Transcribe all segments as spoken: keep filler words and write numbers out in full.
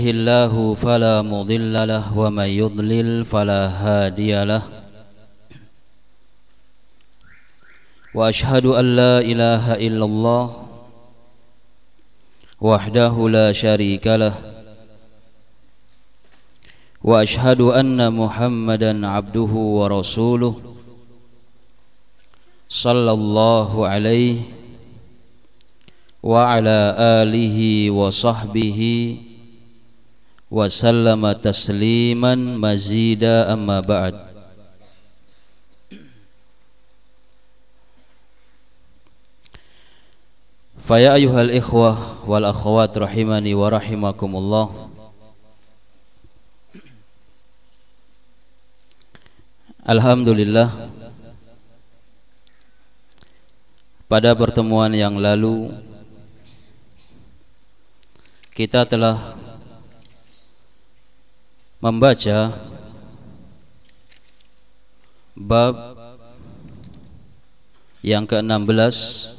الله فلا مضل له ومن يضلل فلا هادي له وأشهد أن لا إله إلا الله وحده لا شريك له وأشهد أن محمدا عبده ورسوله صلى الله عليه وعلى آله وصحبه وسلم تسليما مزيدا أما بعد. فيا أيها الإخوة والأخوات رحمني ورحمكم الله. Alhamdulillah, pada pertemuan yang lalu kita telah membaca bab yang ke-enam belas,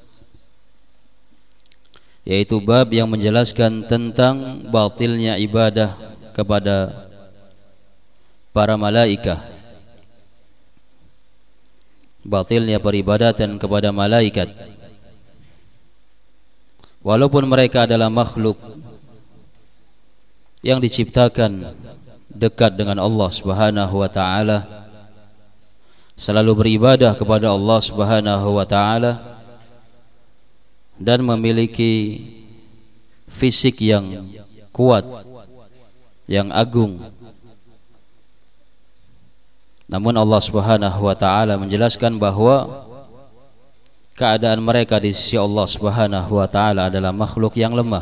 yaitu bab yang menjelaskan tentang batilnya ibadah kepada para malaikat, batilnya peribadatan kepada malaikat walaupun mereka adalah makhluk yang diciptakan dekat dengan Allah Subhanahu wa taala, selalu beribadah kepada Allah Subhanahu wa taala dan memiliki fisik yang kuat, yang agung. Namun Allah Subhanahu wa taala menjelaskan bahwa keadaan mereka di sisi Allah Subhanahu wa taala adalah makhluk yang lemah.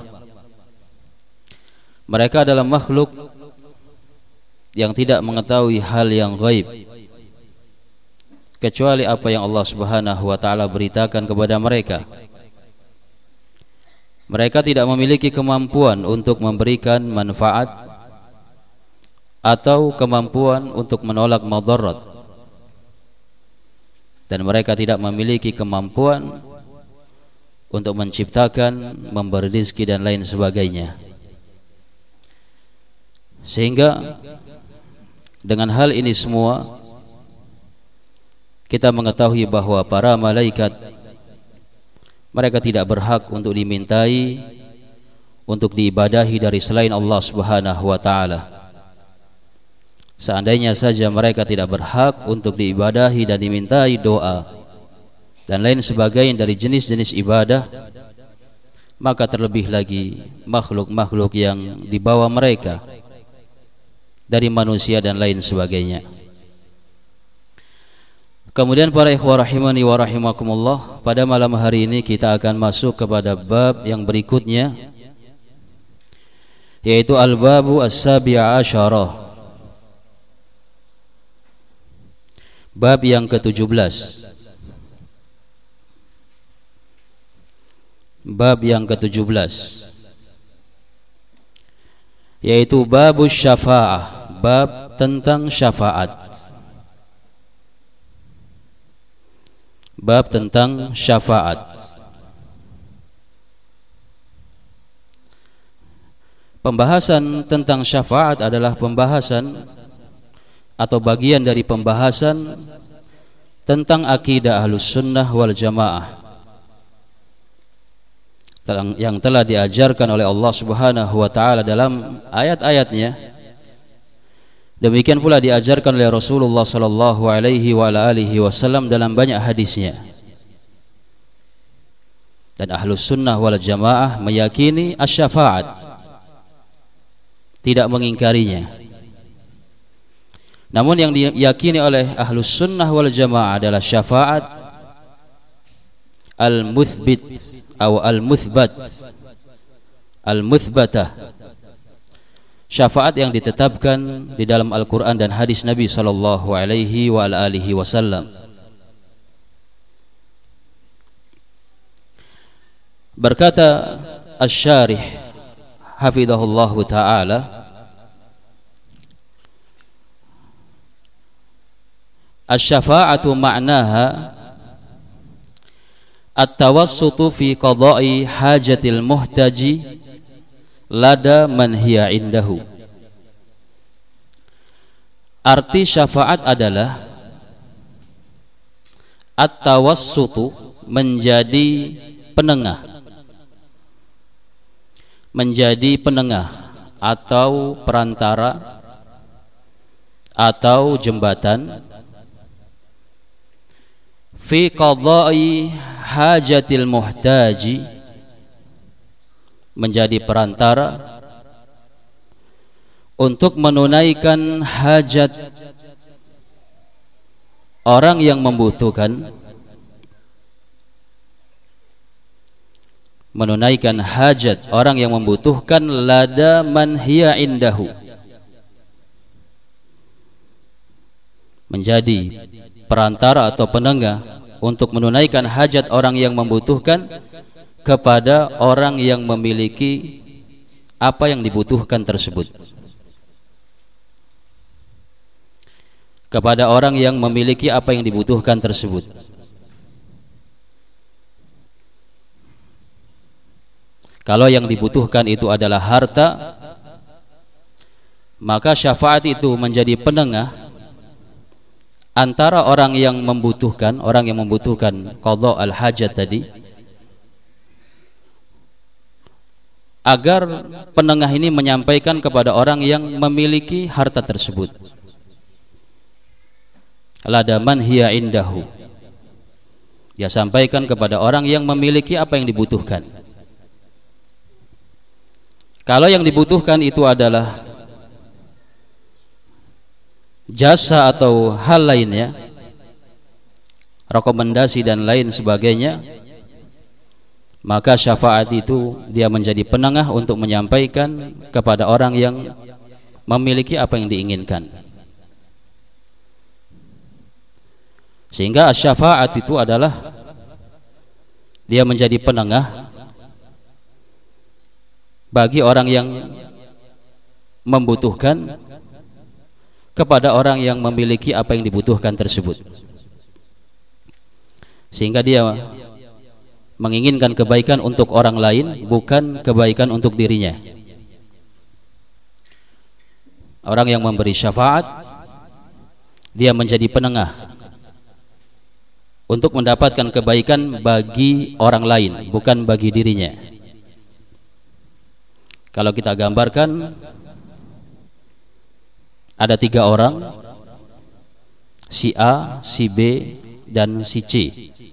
Mereka adalah makhluk yang tidak mengetahui hal yang gaib kecuali apa yang Allah Subhanahu wa taala beritakan kepada mereka. Mereka tidak memiliki kemampuan untuk memberikan manfaat atau kemampuan untuk menolak madarat, dan mereka tidak memiliki kemampuan untuk menciptakan, memberi rezeki dan lain sebagainya. Sehingga dengan hal ini semua kita mengetahui bahwa para malaikat, mereka tidak berhak untuk dimintai, untuk diibadahi dari selain Allah Subhanahu wa taala. Seandainya saja mereka tidak berhak untuk diibadahi dan dimintai doa dan lain sebagainya dari jenis-jenis ibadah, maka terlebih lagi makhluk-makhluk yang dibawa mereka dari manusia dan lain sebagainya. Kemudian para ikhwah rahimani wa rahimakumullah, pada malam hari ini kita akan masuk kepada bab yang berikutnya, yaitu al-babu as-sabi'a asyarah, bab yang ketujuh belas. Bab yang ketujuh belas yaitu babus syafa'ah, bab tentang syafaat. Bab tentang syafaat. Pembahasan tentang syafaat adalah pembahasan atau bagian dari pembahasan tentang akidah Ahlus Sunnah wal Jamaah yang telah diajarkan oleh Allah Subhanahu wa taala dalam ayat-ayatnya. Demikian pula diajarkan oleh Rasulullah sallallahu alaihi wa alihi wasallam dalam banyak hadisnya. Dan Ahlus Sunnah wal Jamaah meyakini asy-syafaat, tidak mengingkarinya. Namun yang diyakini oleh Ahlus Sunnah wal Jamaah adalah syafaat al-muthbit atau al-muthbat, al-muthbatah, syafaat yang ditetapkan di dalam Al-Quran dan hadis Nabi sallallahu alaihi wa alihi wasallam. Berkata Asy-Syarih hafizahullahu ta'ala, asy-syafa'atu ma'naha at-tawassutu fi qada'i hajatil muhtaji lada man hiya indahu. Arti syafaat adalah at-tawassutu, menjadi penengah, menjadi penengah atau perantara atau jembatan fi qadha'i hajatil muhtaji, menjadi perantara untuk menunaikan hajat orang yang membutuhkan, menunaikan hajat orang yang membutuhkan lada man hiya indahu, menjadi perantara atau penengah untuk menunaikan hajat orang yang membutuhkan kepada orang yang memiliki apa yang dibutuhkan tersebut, kepada orang yang memiliki apa yang dibutuhkan tersebut. Kalau yang dibutuhkan itu adalah harta, maka syafaat itu menjadi penengah antara orang yang membutuhkan, orang yang membutuhkan qadha al-hajat tadi, agar penengah ini menyampaikan kepada orang yang memiliki harta tersebut. Ladaman hiya indahu, dia sampaikan kepada orang yang memiliki apa yang dibutuhkan. Kalau yang dibutuhkan itu adalah jasa atau hal lainnya, rekomendasi dan lain sebagainya, maka syafaat itu dia menjadi penengah untuk menyampaikan kepada orang yang memiliki apa yang diinginkan. Sehingga syafaat itu adalah dia menjadi penengah bagi orang yang membutuhkan kepada orang yang memiliki apa yang dibutuhkan tersebut, sehingga dia menginginkan kebaikan untuk orang lain, bukan kebaikan untuk dirinya. Orang yang memberi syafaat, dia menjadi penengah untuk mendapatkan kebaikan bagi orang lain, bukan bagi dirinya. Kalau kita gambarkan, ada tiga orang, si A, si B, dan si C.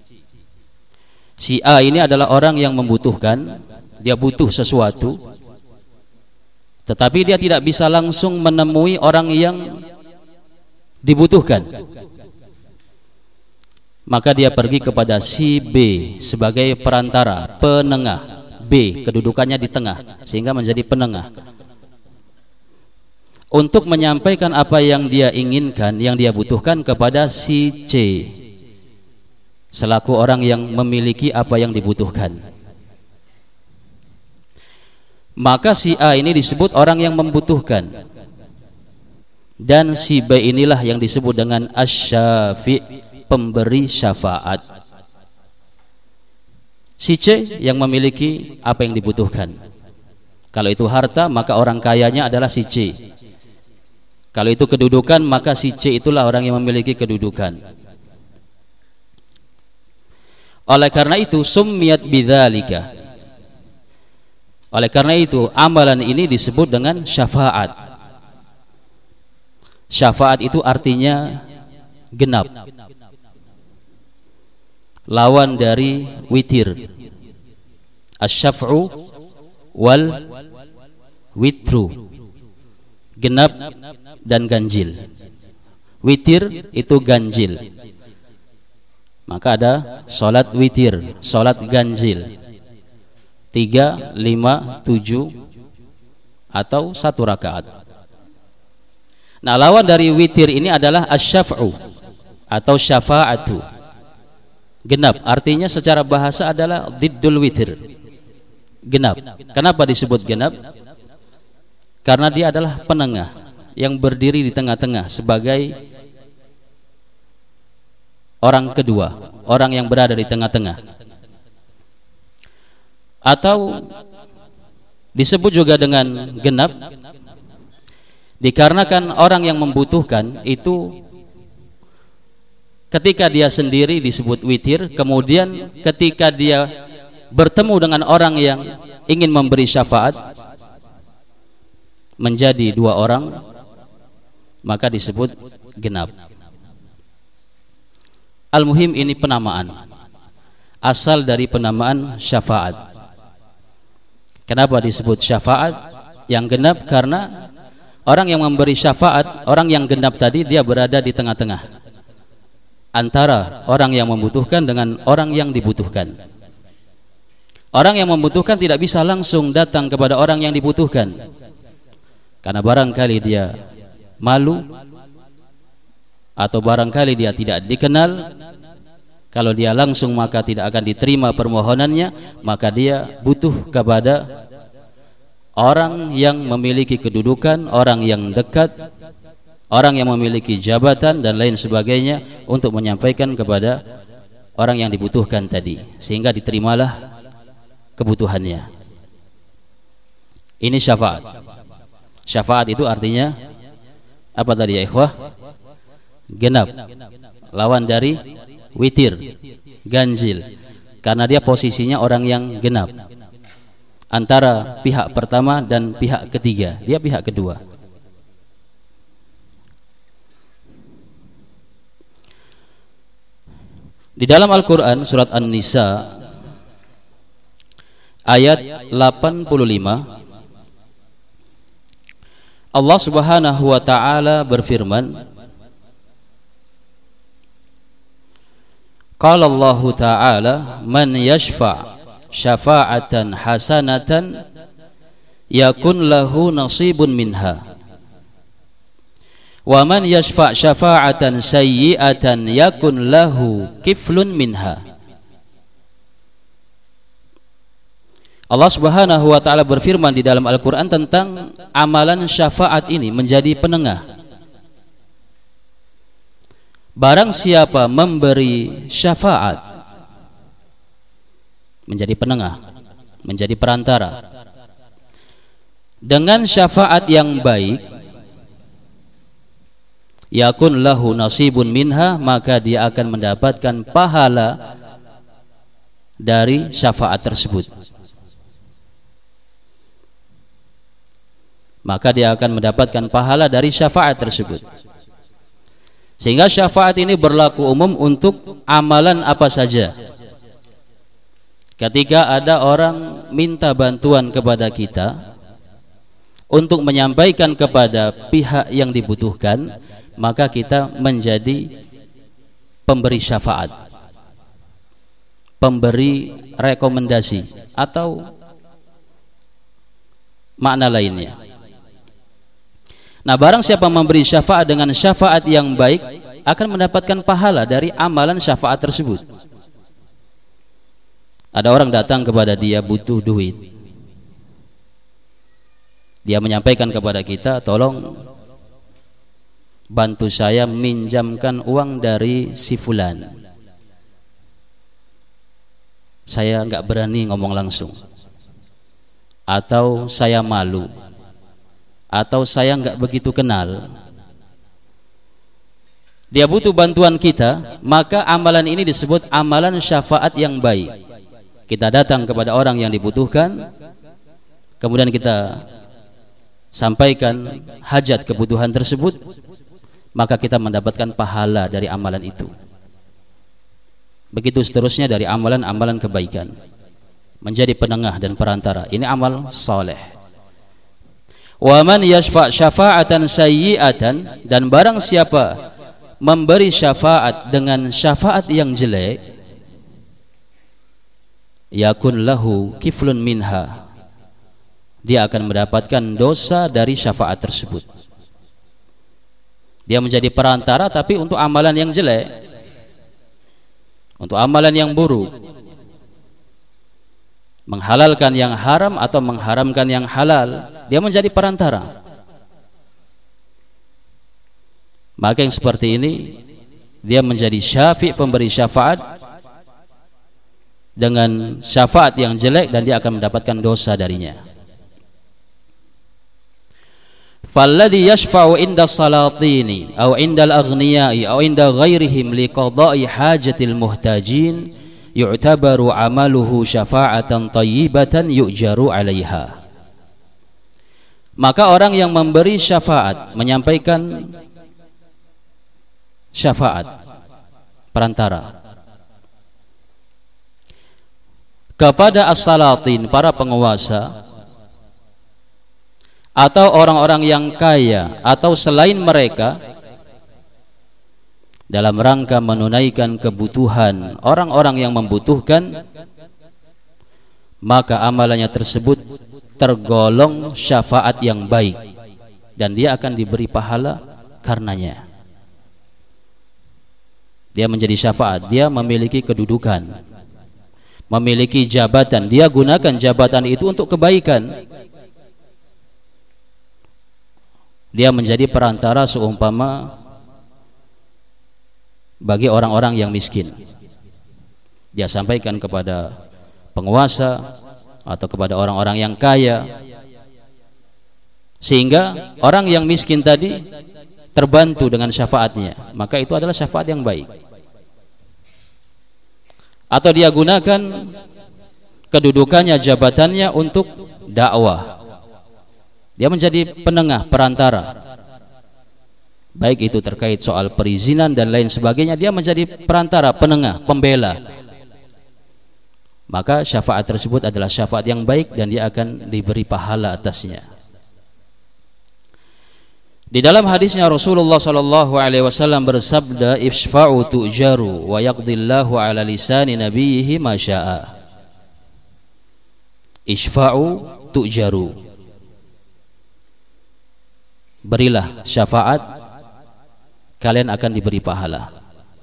Si A ini adalah orang yang membutuhkan, dia butuh sesuatu, tetapi dia tidak bisa langsung menemui orang yang dibutuhkan. Maka dia pergi kepada si B sebagai perantara, penengah. B kedudukannya di tengah, sehingga menjadi penengah untuk menyampaikan apa yang dia inginkan, yang dia butuhkan kepada si C selaku orang yang memiliki apa yang dibutuhkan. Maka si A ini disebut orang yang membutuhkan, dan si B inilah yang disebut dengan asy-syafi', pemberi syafaat. Si C yang memiliki apa yang dibutuhkan. Kalau itu harta, maka orang kayanya adalah si C. Kalau itu kedudukan, maka si C itulah orang yang memiliki kedudukan. Oleh karena itu summiyat bidzalika, oleh karena itu amalan ini disebut dengan syafaat. Syafaat itu artinya genap, lawan dari witir. Asy-syaf'u wal witru, genap dan ganjil. Witir itu ganjil, maka ada salat witir, salat ganjil, tiga, lima, tujuh, atau satu rakaat. Nah, lawan dari witir ini adalah asy-syaf'u atau syafa'atu. Genap artinya secara bahasa adalah diddul witir, genap. Kenapa disebut genap? Karena dia adalah penengah yang berdiri di tengah-tengah sebagai orang kedua, orang yang berada di tengah-tengah. Atau Disebut juga dengan genap dikarenakan orang yang membutuhkan itu ketika dia sendiri disebut witir, kemudian ketika dia bertemu dengan orang yang ingin memberi syafaat menjadi dua orang, maka disebut genap. Al-muhim ini penamaan, asal dari penamaan syafaat. Kenapa disebut syafaat yang genap? Karena orang yang memberi syafaat, orang yang genap tadi, dia berada di tengah-tengah antara orang yang membutuhkan dengan orang yang dibutuhkan. Orang yang membutuhkan tidak bisa langsung datang kepada orang yang dibutuhkan, karena barangkali dia malu atau barangkali dia tidak dikenal. Kalau dia langsung maka tidak akan diterima permohonannya, maka dia butuh kepada orang yang memiliki kedudukan, orang yang dekat, orang yang memiliki jabatan dan lain sebagainya untuk menyampaikan kepada orang yang dibutuhkan tadi, sehingga diterimalah kebutuhannya. Ini syafaat. Syafaat itu artinya apa tadi ya ikhwah? Genap. Lawan dari witir, ganjil, karena dia posisinya orang yang genap antara pihak pertama dan pihak ketiga, dia pihak kedua. Di dalam Al-Quran surat An-Nisa ayat delapan puluh lima, Allah Subhanahu wa ta'ala berfirman, qala Allah ta'ala man yashfa' syafa'atan hasanatan yakun lahu nasibun minha wa man yashfa' syafa'atan sayyi'atan yakun lahu kiflun minha. Allah Subhanahu wa ta'ala berfirman di dalam Al-Quran tentang amalan syafaat ini menjadi penengah. Barang siapa memberi syafaat, menjadi penengah, menjadi perantara, dengan syafaat yang baik, yakun lahu nasibun minha, maka dia akan mendapatkan pahala dari syafaat tersebut. Maka dia akan mendapatkan pahala dari syafaat tersebut. Sehingga syafaat ini berlaku umum untuk amalan apa saja. Ketika ada orang minta bantuan kepada kita untuk menyampaikan kepada pihak yang dibutuhkan, maka kita menjadi pemberi syafaat, pemberi rekomendasi atau makna lainnya. Nah, barang siapa memberi syafaat dengan syafaat yang baik akan mendapatkan pahala dari amalan syafaat tersebut. Ada orang datang kepada dia butuh duit, dia menyampaikan kepada kita, tolong bantu saya minjamkan uang dari si fulan. Saya nggak berani ngomong langsung, atau saya malu, atau saya nggak begitu kenal. Dia butuh bantuan kita, maka amalan ini disebut amalan syafaat yang baik. Kita datang kepada orang yang dibutuhkan, kemudian kita sampaikan hajat kebutuhan tersebut, maka kita mendapatkan pahala dari amalan itu. Begitu seterusnya dari amalan-amalan kebaikan, menjadi penengah dan perantara. Ini amal saleh. Wa man yashfa' syafa'atan sayyi'atan, dan barang siapa memberi syafaat dengan syafaat yang jelek, yakun lahu kiflun minha, dia akan mendapatkan dosa dari syafaat tersebut. Dia menjadi perantara tapi untuk amalan yang jelek, untuk amalan yang buruk, menghalalkan yang haram atau mengharamkan yang halal, dia menjadi perantara. Maka yang seperti ini dia menjadi syafi', pemberi syafaat dengan syafaat yang jelek, dan dia akan mendapatkan dosa darinya. falladhi yashfa'u inda salatini aw inda al-aghniyai aw inda ghairihim liqada'i hajatil muhtajin yu'tabaru amaluhu syafa'atan tayyibatan yu'jaru 'alaiha. Maka orang yang memberi syafaat, menyampaikan syafaat perantara kepada as-salatin, para penguasa atau orang-orang yang kaya atau selain mereka dalam rangka menunaikan kebutuhan orang-orang yang membutuhkan, maka amalannya tersebut tergolong syafaat yang baik dan dia akan diberi pahala karenanya. Dia menjadi syafaat, dia memiliki kedudukan, memiliki jabatan, dia gunakan jabatan itu untuk kebaikan. Dia menjadi perantara seumpama bagi orang-orang yang miskin. Dia sampaikan kepada penguasa atau kepada orang-orang yang kaya, sehingga orang yang miskin tadi terbantu dengan syafaatnya, maka itu adalah syafaat yang baik. Atau dia gunakan kedudukannya, jabatannya untuk dakwah, dia menjadi penengah, perantara, baik itu terkait soal perizinan dan lain sebagainya, dia menjadi perantara, penengah, pembela, maka syafaat tersebut adalah syafaat yang baik dan dia akan diberi pahala atasnya. Di dalam hadisnya Rasulullah sallallahu alaihi wasallam bersabda, "Ifshfa'u tu'jaru wa yaqdillahu ala lisani nabiyhi ma syaa." Ifshfa'u tu'jaru. Berilah syafaat, kalian akan diberi pahala.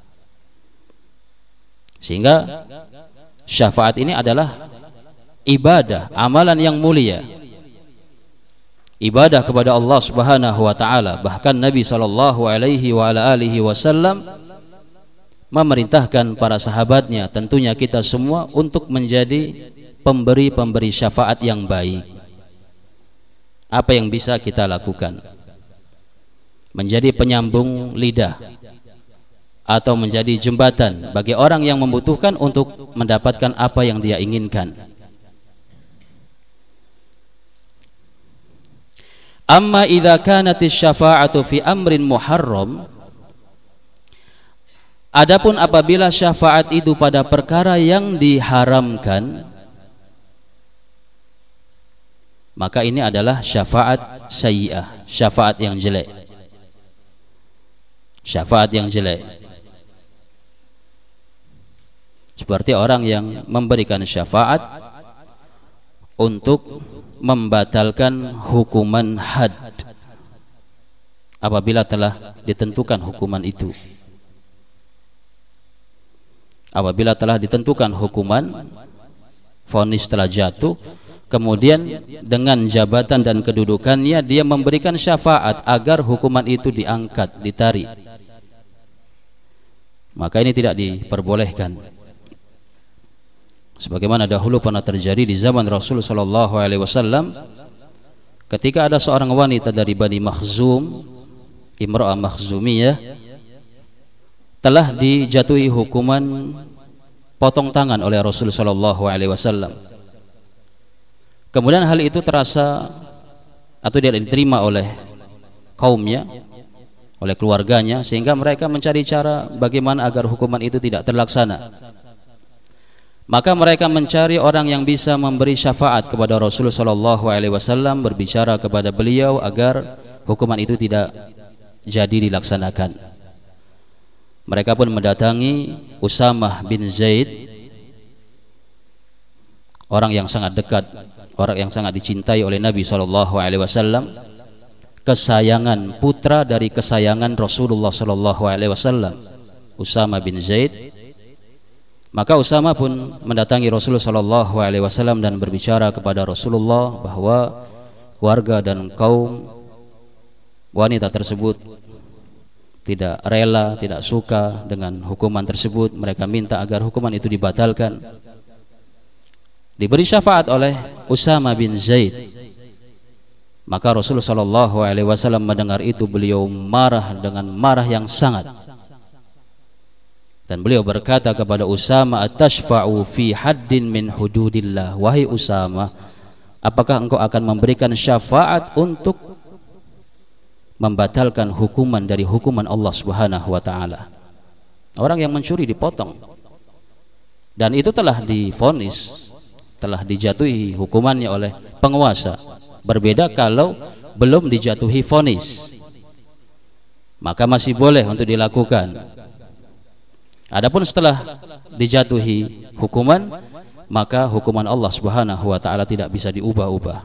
Sehingga syafaat ini adalah ibadah, amalan yang mulia, ibadah kepada Allah Subhanahu wa taala. Bahkan Nabi sallallahu alaihi wa ala alihi wasallam memerintahkan para sahabatnya, tentunya kita semua, untuk menjadi pemberi-pemberi syafaat yang baik. Apa yang bisa kita lakukan? Menjadi penyambung lidah atau menjadi jembatan bagi orang yang membutuhkan untuk mendapatkan apa yang dia inginkan. Amma idza kanatis syafa'atu fi amrin muharram, adapun apabila syafaat itu pada perkara yang diharamkan, maka ini adalah syafaat sayyi'ah, syafaat yang jelek. Syafaat yang jelek seperti orang yang memberikan syafaat untuk membatalkan hukuman had apabila telah ditentukan hukuman itu. Apabila telah ditentukan hukuman, vonis telah jatuh, kemudian dengan jabatan dan kedudukannya dia memberikan syafaat agar hukuman itu diangkat, ditarik, maka ini tidak diperbolehkan. Sebagaimana dahulu pernah terjadi di zaman Rasul sallallahu alaihi wasallam, ketika ada seorang wanita dari Bani Makhzum, Imra'ah Makhzumiyah, telah dijatuhi hukuman potong tangan oleh Rasul sallallahu alaihi wasallam. Kemudian hal itu terasa atau tidak diterima oleh kaumnya, oleh keluarganya, sehingga mereka mencari cara bagaimana agar hukuman itu tidak terlaksana. Maka mereka mencari orang yang bisa memberi syafaat kepada Rasulullah sallallahu alaihi wasallam, berbicara kepada beliau agar hukuman itu tidak jadi dilaksanakan. Mereka pun mendatangi Usamah bin Zaid, orang yang sangat dekat, orang yang sangat dicintai oleh Nabi sallallahu alaihi wasallam, kesayangan, putra dari kesayangan Rasulullah sallallahu alaihi wasallam, Usamah bin Zaid. Maka Usamah pun mendatangi Rasulullah sallallahu alaihi wasallam dan berbicara kepada Rasulullah bahwa keluarga dan kaum wanita tersebut tidak rela, tidak suka dengan hukuman tersebut. Mereka minta agar hukuman itu dibatalkan. Diberi syafaat oleh Usamah bin Zaid, Maka Rasulullah shallallahu alaihi wasallam mendengar itu, beliau marah dengan marah yang sangat, dan beliau berkata kepada Usama, atashfa'u fi haddin min hududillah, wahai Usama, apakah engkau akan memberikan syafaat untuk membatalkan hukuman dari hukuman Allah Subhanahu wa taala? Orang yang mencuri dipotong, dan itu telah divonis, telah dijatuhi hukumannya oleh penguasa. Berbeda kalau belum dijatuhi vonis, maka masih boleh untuk dilakukan. Adapun setelah dijatuhi hukuman, maka hukuman Allah Subhanahu wa taala tidak bisa diubah-ubah.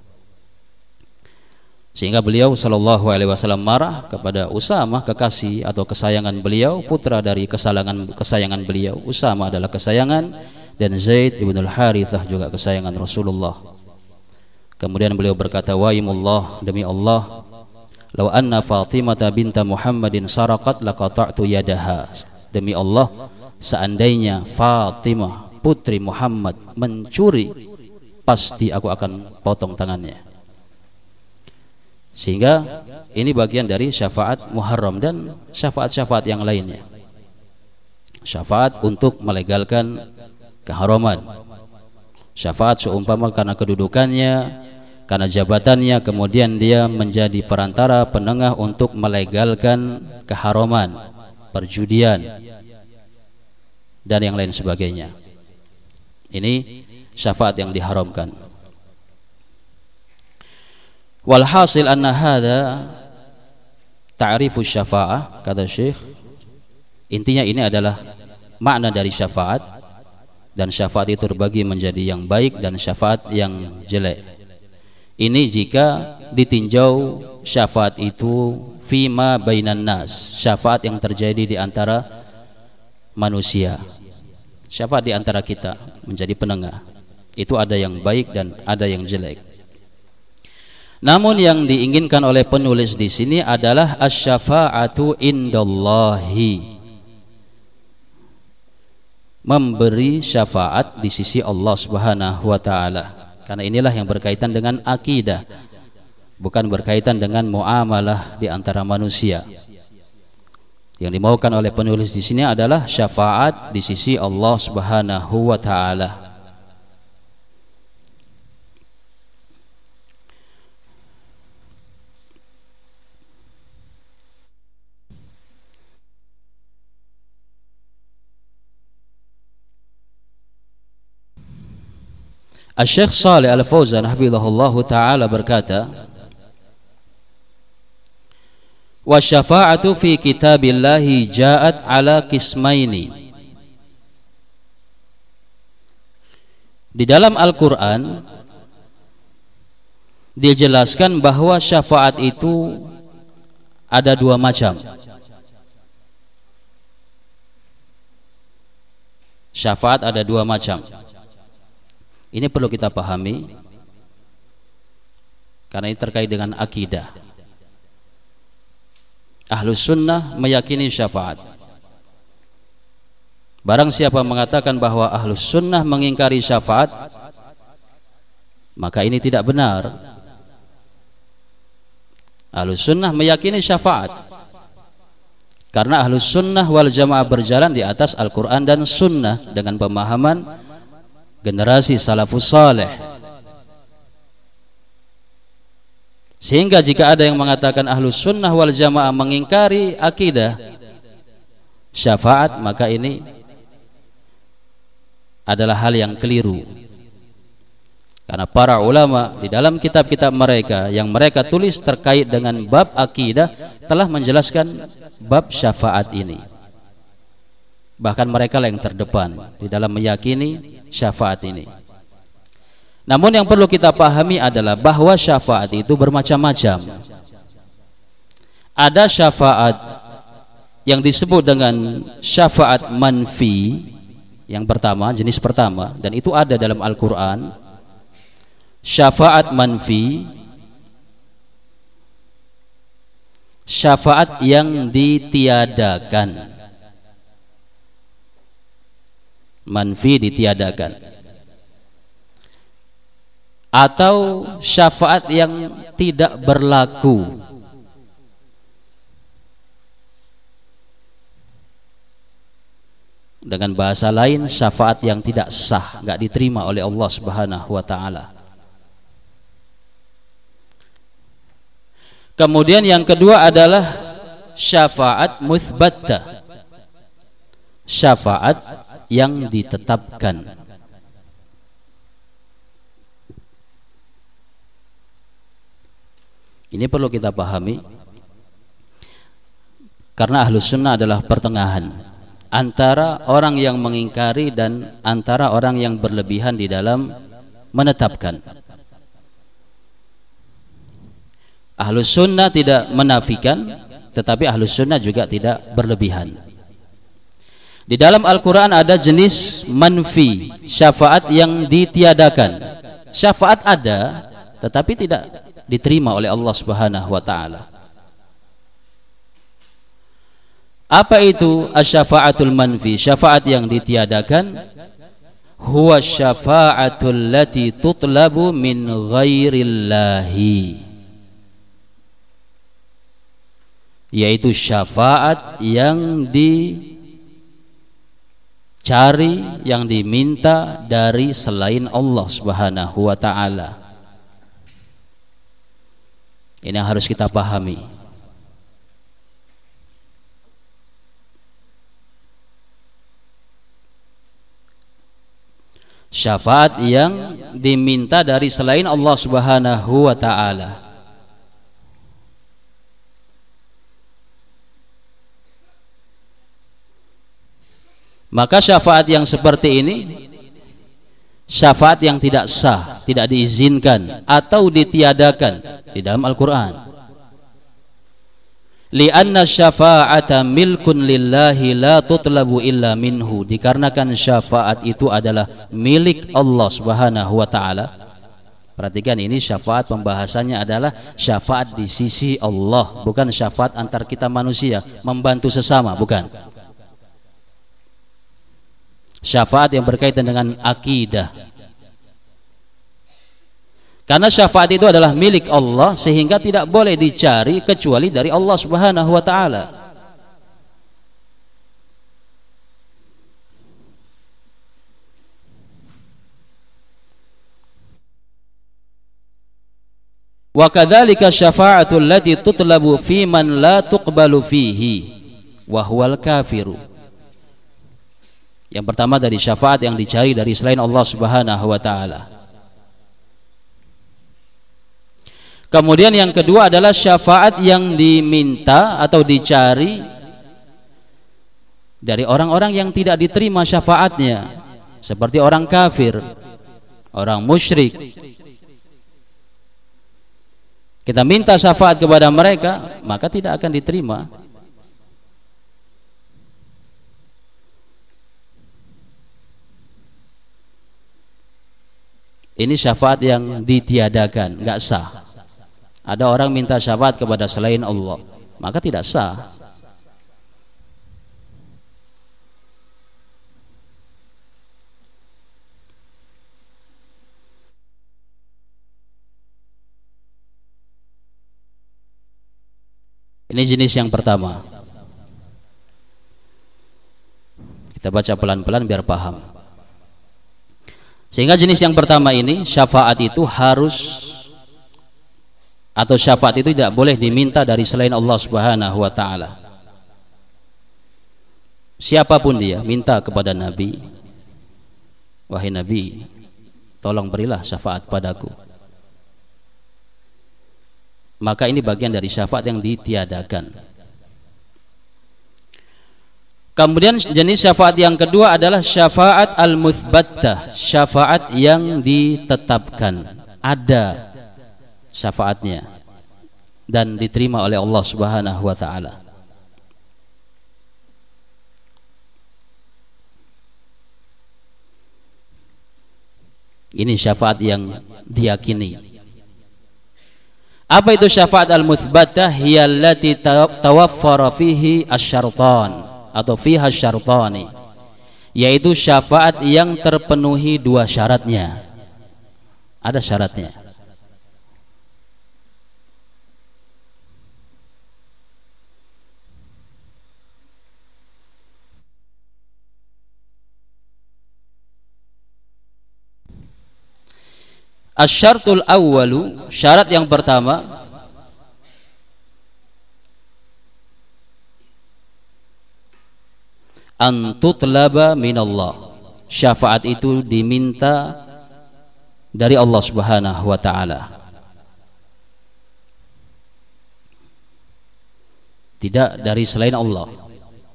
Sehingga beliau sallallahu alaihi wasallam marah kepada Usamah, kekasih atau kesayangan beliau, putra dari kesayangan kesayangan beliau. Usamah adalah kesayangan, dan Zaid ibn al-Harithah juga kesayangan Rasulullah. Kemudian beliau berkata, waimullah, demi Allah, law anna Fatimah binta Muhammadin saraqat laqata'tu yadaha. Demi Allah, seandainya Fatimah putri Muhammad mencuri, pasti aku akan potong tangannya. Sehingga ini bagian dari syafaat muharram dan syafaat-syafaat yang lainnya. Syafaat untuk melegalkan keharaman. Syafaat seumpama karena kedudukannya, karena jabatannya, kemudian dia menjadi perantara penengah untuk melegalkan keharaman, perjudian, dan yang lain sebagainya. Ini syafaat yang diharamkan. Walhasil anna hadha ta'rifu syafa'ah, kata Syekh, intinya ini adalah makna dari syafaat, dan syafaat itu terbagi menjadi yang baik dan syafaat yang jelek. Ini jika ditinjau syafaat itu fima bainan nas, syafaat yang terjadi di antara manusia, syafaat di antara kita menjadi penengah, itu ada yang baik dan ada yang jelek. Namun yang diinginkan oleh penulis di sini adalah asy-syafa'atu indallahi, memberi syafaat di sisi Allah Subhanahu wa taala, karena inilah yang berkaitan dengan akidah, bukan berkaitan dengan muamalah di antara manusia. Yang dimaukan oleh penulis di sini adalah syafaat di sisi Allah Subhanahu wa taala. Asy-Syaikh Shalih Al-Fauzan hafizahullahu taala berkata, wa syafa'atu fi kitabillahi ja'at ala qismaini. Di dalam Al-Qur'an dijelaskan bahwa syafaat itu ada dua macam. Syafaat ada dua macam. Ini perlu kita pahami, karena ini terkait dengan akidah. Ahlus sunnah meyakini syafaat. Barang siapa mengatakan bahwa ahlus sunnah mengingkari syafaat, maka ini tidak benar. Ahlus sunnah meyakini syafaat, karena ahlus sunnah wal jamaah berjalan di atas Al-Quran dan sunnah dengan pemahaman generasi salafus saleh. Sehingga jika ada yang mengatakan ahlus sunnah wal jamaah mengingkari akidah syafaat, maka ini adalah hal yang keliru. Karena para ulama di dalam kitab-kitab mereka yang mereka tulis terkait dengan bab akidah telah menjelaskan bab syafaat ini. Bahkan mereka lah yang terdepan di dalam meyakini syafaat ini. Namun yang perlu kita pahami adalah bahwa syafaat itu bermacam-macam. Ada syafaat yang disebut dengan syafaat manfi, yang pertama, jenis pertama, dan itu ada dalam Al-Quran. Syafaat manfi, syafaat yang ditiadakan. Manfi, ditiadakan. Atau syafaat yang tidak berlaku. Dengan bahasa lain, syafaat yang tidak sah, nggak diterima oleh Allah Subhanahu wa taala. Kemudian yang kedua adalah syafaat muthbattah, syafaat yang ditetapkan. Ini perlu kita pahami, karena ahlus sunnah adalah pertengahan antara orang yang mengingkari dan antara orang yang berlebihan di dalam menetapkan. Ahlus sunnah tidak menafikan, tetapi ahlus sunnah juga tidak berlebihan. Di dalam Al-Quran ada jenis manfi, syafaat yang ditiadakan. Syafaat ada, tetapi tidak diterima oleh Allah Subhanahu wa taala. Apa itu asy-syafa'atul manfi? Syafaat yang ditiadakan huwa syafa'atul lati tutlabu min ghairillahi, yaitu syafaat yang dicari, yang diminta dari selain Allah Subhanahu wa taala. Ini yang harus kita pahami. Syafaat yang diminta dari selain Allah Subhanahu wa taala. Maka syafaat yang seperti ini syafaat yang tidak sah, tidak diizinkan atau ditiadakan di dalam Al-Quran. Lianna syafa'ata milkun lillahi la tutlabu illa minhu, dikarenakan syafaat itu adalah milik Allah Subhanahu wa taala. Perhatikan, ini syafaat pembahasannya adalah syafaat di sisi Allah, bukan syafaat antar kita manusia membantu sesama, bukan. Syafaat yang berkaitan dengan akidah. Karena syafaat itu adalah milik Allah, sehingga tidak boleh dicari kecuali dari Allah Subhanahu wa taala. Wa kadzalika syafa'atul lati tutlabu fi man la tuqbalu fihi wa huwal kafiru. Yang pertama dari syafaat yang dicari dari selain Allah Subhanahu wa taala. Kemudian yang kedua adalah syafaat yang diminta atau dicari dari orang-orang yang tidak diterima syafaatnya, seperti orang kafir, orang musyrik. Kita minta syafaat kepada mereka, maka tidak akan diterima. Ini syafaat yang ditiadakan, enggak sah. Ada orang minta syafaat kepada selain Allah, maka tidak sah. Ini jenis yang pertama. Kita baca pelan-pelan biar paham. Sehingga jenis yang pertama ini, syafaat itu harus, atau syafaat itu tidak boleh diminta dari selain Allah Subhanahu wa taala. Siapapun dia, minta kepada Nabi, wahai Nabi, tolong berilah syafaat padaku. Maka ini bagian dari syafaat yang ditiadakan. Kemudian jenis syafaat yang kedua adalah syafaat al-muthbattah, syafaat yang ditetapkan, ada syafaatnya dan diterima oleh Allah Subhanahu wa taala. Ini syafaat yang diyakini. Apa itu syafaat al-muthbattah? Hiya allati tawaffara fihi asy-syartan atau fiha asy-syartani, yaitu syafaat yang terpenuhi dua syaratnya. Ada syaratnya. Asyartul awwalu, syarat yang pertama, an tutlaba minallah, syafaat itu diminta dari Allah Subhanahu wa taala, tidak dari selain Allah.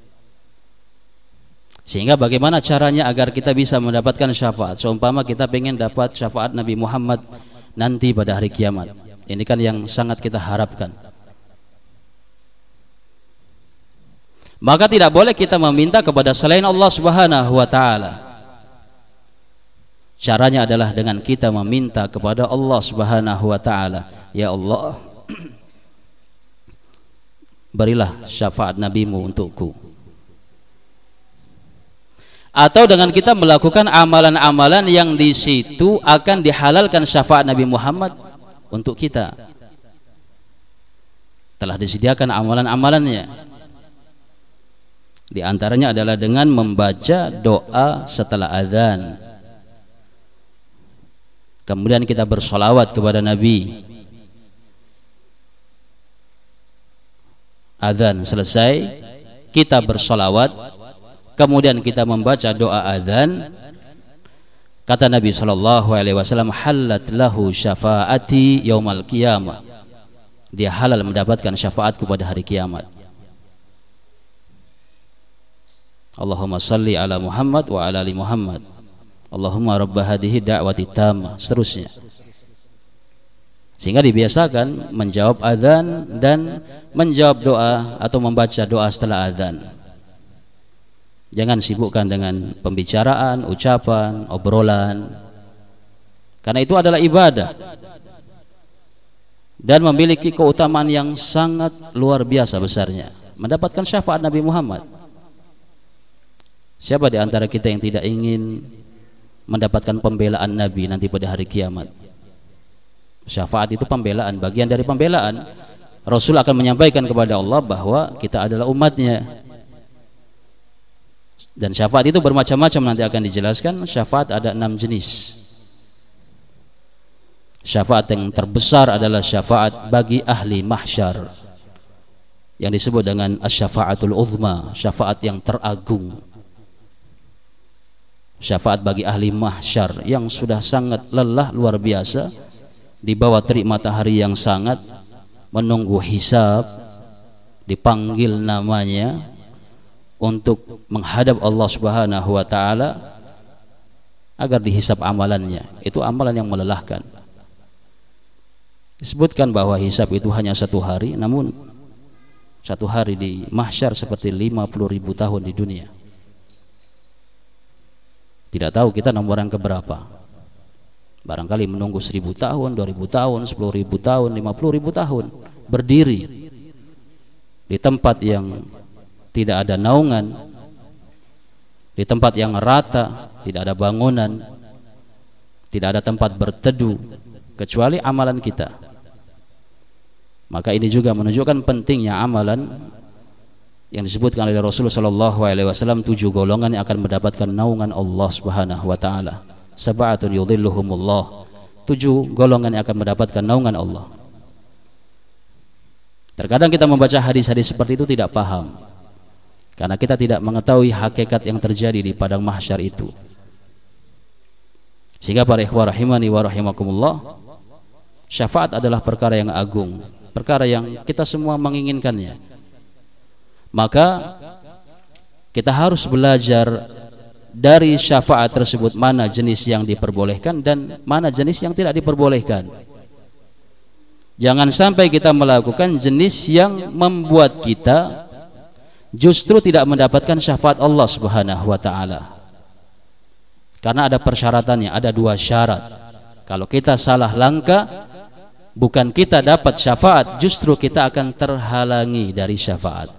Sehingga bagaimana caranya agar kita bisa mendapatkan syafaat? Seumpama kita pengen dapat syafaat Nabi Muhammad nanti pada hari kiamat, ini kan yang sangat kita harapkan. Maka tidak boleh kita meminta kepada selain Allah Subhanahu wa taala. Caranya adalah dengan kita meminta kepada Allah Subhanahu wa taala, ya Allah, berilah syafaat nabimu untukku. Atau dengan kita melakukan amalan-amalan yang di situ akan dihalalkan syafaat Nabi Muhammad untuk kita. Telah disediakan amalan-amalannya. Di antaranya adalah dengan membaca doa setelah azan. Kemudian kita bersolawat kepada Nabi. Azan selesai, kita bersolawat. Kemudian kita membaca doa azan. Kata Nabi sallallahu alaihi wasallam, halat lahu syafaati yaumal qiyamah, dia halal mendapatkan syafaatku pada hari kiamat. Allahumma salli ala Muhammad wa ala ali Muhammad, Allahumma rabb hadhihi da'wati tammah, seterusnya. Sehingga dibiasakan menjawab azan dan menjawab doa atau membaca doa setelah azan. Jangan sibukkan dengan pembicaraan, ucapan, obrolan, karena itu adalah ibadah dan memiliki keutamaan yang sangat luar biasa besarnya, mendapatkan syafaat Nabi Muhammad. Siapa di antara kita yang tidak ingin mendapatkan pembelaan Nabi nanti pada hari kiamat? Syafaat itu pembelaan, bagian dari pembelaan. Rasul akan menyampaikan kepada Allah bahwa kita adalah umatnya. Dan syafaat itu bermacam-macam, nanti akan dijelaskan. Syafaat ada enam jenis. Syafaat yang terbesar adalah syafaat bagi ahli mahsyar, yang disebut dengan asy-syafa'atul uzma, syafaat yang teragung. Syafaat bagi ahli mahsyar yang sudah sangat lelah luar biasa, di bawah terik matahari yang sangat, menunggu hisab, dipanggil namanya untuk menghadap Allah Subhanahu wa taala agar dihisab amalannya. Itu amalan yang melelahkan. Disebutkan bahwa hisab itu hanya satu hari, namun satu hari di mahsyar seperti lima puluh ribu tahun di dunia. Tidak tahu kita nomor yang keberapa. Barangkali menunggu seribu tahun, dua ribu tahun, sepuluh ribu tahun, lima puluh ribu tahun, berdiri di tempat yang tidak ada naungan, di tempat yang rata, tidak ada bangunan, tidak ada tempat berteduh kecuali amalan kita. Maka ini juga menunjukkan pentingnya amalan yang disebutkan oleh Rasulullah sallallahu alaihi wasallam, tujuh golongan yang akan mendapatkan naungan Allah Subhanahu wa taala. Sab'atun yudhilluhumullah, tujuh golongan yang akan mendapatkan naungan Allah. Terkadang kita membaca hadis-hadis seperti itu tidak paham, karena kita tidak mengetahui hakikat yang terjadi di padang mahsyar itu. Sehingga para ikhwah rahimani wa rahimakumullah, syafaat adalah perkara yang agung, perkara yang kita semua menginginkannya. Maka kita harus belajar dari syafaat tersebut, mana jenis yang diperbolehkan dan mana jenis yang tidak diperbolehkan. Jangan sampai kita melakukan jenis yang membuat kita justru tidak mendapatkan syafaat Allah Subhanahu wa taala. Karena ada persyaratannya, ada dua syarat. Kalau kita salah langkah, bukan kita dapat syafaat, justru kita akan terhalangi dari syafaat.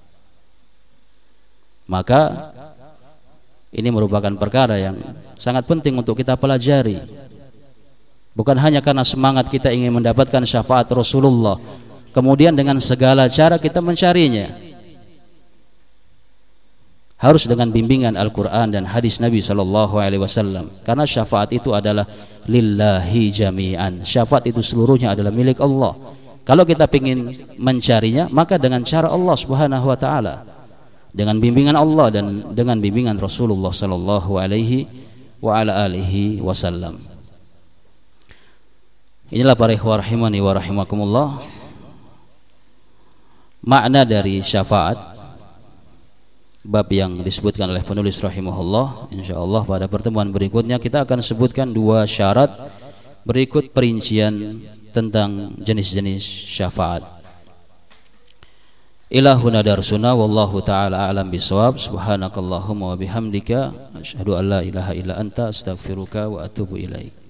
Maka ini merupakan perkara yang sangat penting untuk kita pelajari. Bukan hanya karena semangat kita ingin mendapatkan syafaat Rasulullah, kemudian dengan segala cara kita mencarinya. harus dengan bimbingan Al-Quran dan hadis Nabi shallallahu alaihi wasallam, karena syafaat itu adalah lillahi jami'an. Syafaat itu seluruhnya adalah milik Allah. Kalau kita ingin mencarinya, maka dengan cara Allah subhanahu wa ta'ala, dengan bimbingan Allah dan dengan bimbingan Rasulullah sallallahu alaihi wa ala alihi wasallam. Inilah para ikhwah rahimani wa rahimakumullah, makna dari syafaat, bab yang disebutkan oleh penulis rahimahullah. Insyaallah pada pertemuan berikutnya kita akan sebutkan dua syarat berikut perincian tentang jenis-jenis syafaat. Ilahuna darsuna wallahu taala alam bisawab. Subhanakallahumma wa bihamdika asyhadu an la ilaha illa anta astaghfiruka wa atubu ilaik.